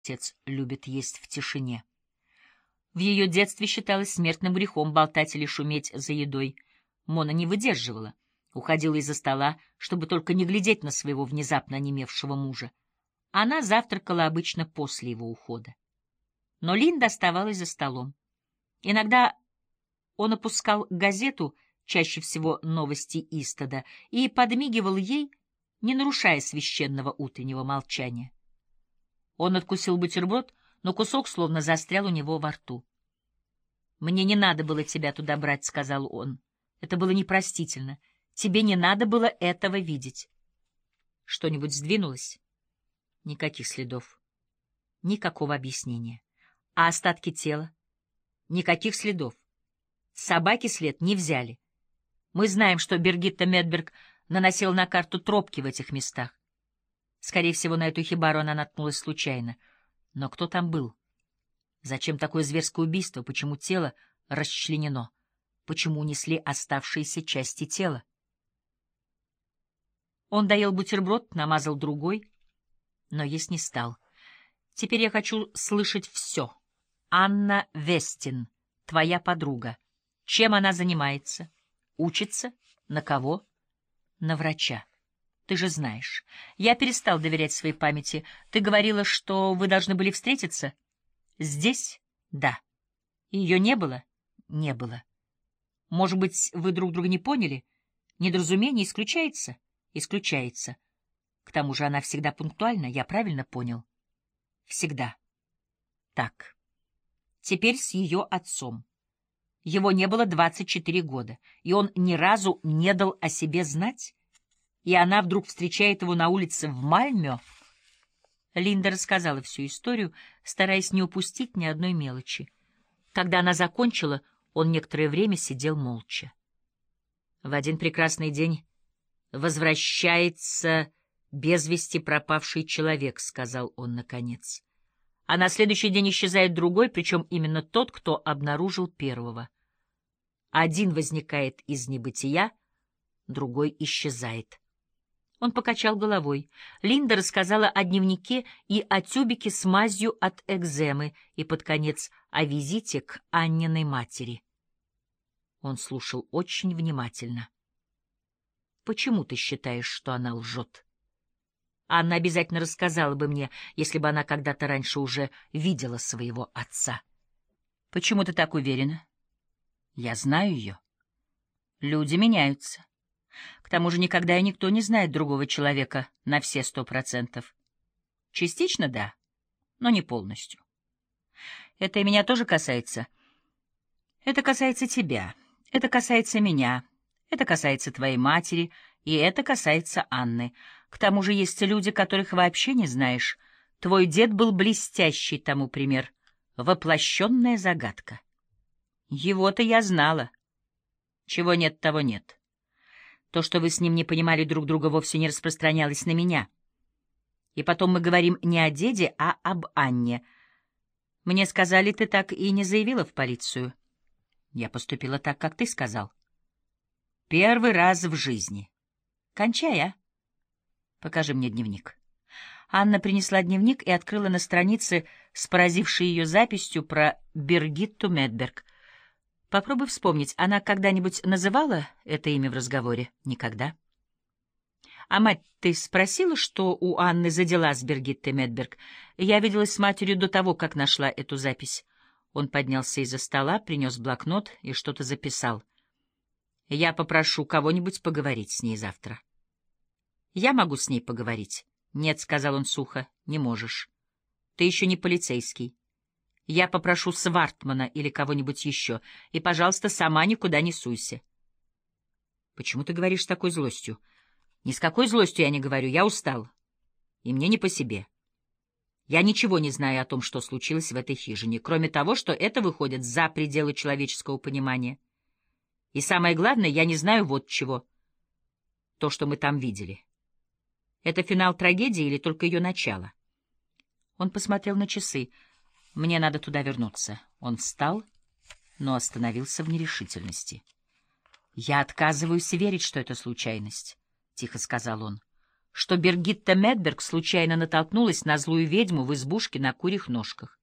Отец любит есть в тишине. В ее детстве считалось смертным грехом болтать или шуметь за едой. Мона не выдерживала, уходила из-за стола, чтобы только не глядеть на своего внезапно онемевшего мужа. Она завтракала обычно после его ухода. Но Линда оставалась за столом. Иногда он опускал газету, чаще всего «Новости Истода», и подмигивал ей, не нарушая священного утреннего молчания. Он откусил бутерброд, но кусок словно застрял у него во рту. «Мне не надо было тебя туда брать», — сказал он. «Это было непростительно. Тебе не надо было этого видеть». «Что-нибудь сдвинулось?» Никаких следов. Никакого объяснения. А остатки тела? Никаких следов. Собаки след не взяли. Мы знаем, что Биргитта Медберг наносила на карту тропки в этих местах. Скорее всего, на эту хибару она наткнулась случайно. Но кто там был? Зачем такое зверское убийство? Почему тело расчленено? Почему унесли оставшиеся части тела? Он доел бутерброд, намазал другой, но есть не стал. Теперь я хочу слышать все. Анна Вестин, твоя подруга. Чем она занимается? Учится? На кого? На врача. Ты же знаешь. Я перестал доверять своей памяти. Ты говорила, что вы должны были встретиться? Здесь? Да. Ее не было? Не было. Может быть, вы друг друга не поняли? Недоразумение исключается? Исключается. К тому же она всегда пунктуальна, я правильно понял? Всегда. Так. Теперь с ее отцом. Его не было 24 года, и он ни разу не дал о себе знать? И она вдруг встречает его на улице в Мальмё? Линда рассказала всю историю, стараясь не упустить ни одной мелочи. Когда она закончила, он некоторое время сидел молча. В один прекрасный день возвращается без вести пропавший человек, — сказал он наконец. А на следующий день исчезает другой, причем именно тот, кто обнаружил первого. Один возникает из небытия, другой исчезает. Он покачал головой. Линда рассказала о дневнике и о тюбике с мазью от экземы и, под конец, о визите к Анниной матери. Он слушал очень внимательно. «Почему ты считаешь, что она лжет?» Анна обязательно рассказала бы мне, если бы она когда-то раньше уже видела своего отца. Почему ты так уверена? Я знаю ее. Люди меняются. К тому же никогда и никто не знает другого человека на все 100%. Частично да, но не полностью. Это и меня тоже касается. Это касается тебя, это касается меня, это касается твоей матери, и это касается Анны. К тому же есть люди, которых вообще не знаешь. Твой дед был блестящий тому пример. Воплощенная загадка. Его-то я знала. Чего нет, того нет. То, что вы с ним не понимали друг друга, вовсе не распространялось на меня. И потом мы говорим не о деде, а об Анне. Мне сказали, ты так и не заявила в полицию. Я поступила так, как ты сказал. Первый раз в жизни. Кончай, а? Покажи мне дневник. Анна принесла дневник и открыла на странице с поразившей ее записью про Биргитту Медберг. Попробуй вспомнить, она когда-нибудь называла это имя в разговоре? Никогда. А мать, ты спросила, что у Анны за дела с Биргиттой Медберг? Я виделась с матерью до того, как нашла эту запись. Он поднялся из-за стола, принес блокнот и что-то записал. Я попрошу кого-нибудь поговорить с ней завтра. Я могу с ней поговорить? Нет, — сказал он сухо, — не можешь. Ты еще не полицейский. Я попрошу Свартмана или кого-нибудь еще, и, пожалуйста, сама никуда не суйся. Почему ты говоришь с такой злостью? Ни с какой злостью я не говорю, я устал. И мне не по себе. Я ничего не знаю о том, что случилось в этой хижине, кроме того, что это выходит за пределы человеческого понимания. И самое главное, я не знаю вот чего. То, что мы там видели. Это финал трагедии или только ее начало? Он посмотрел на часы. Мне надо туда вернуться. Он встал, но остановился в нерешительности. «Я отказываюсь верить, что это случайность», — тихо сказал он. что Бергитта Медберг случайно натолкнулась на злую ведьму в избушке на курьих ножках.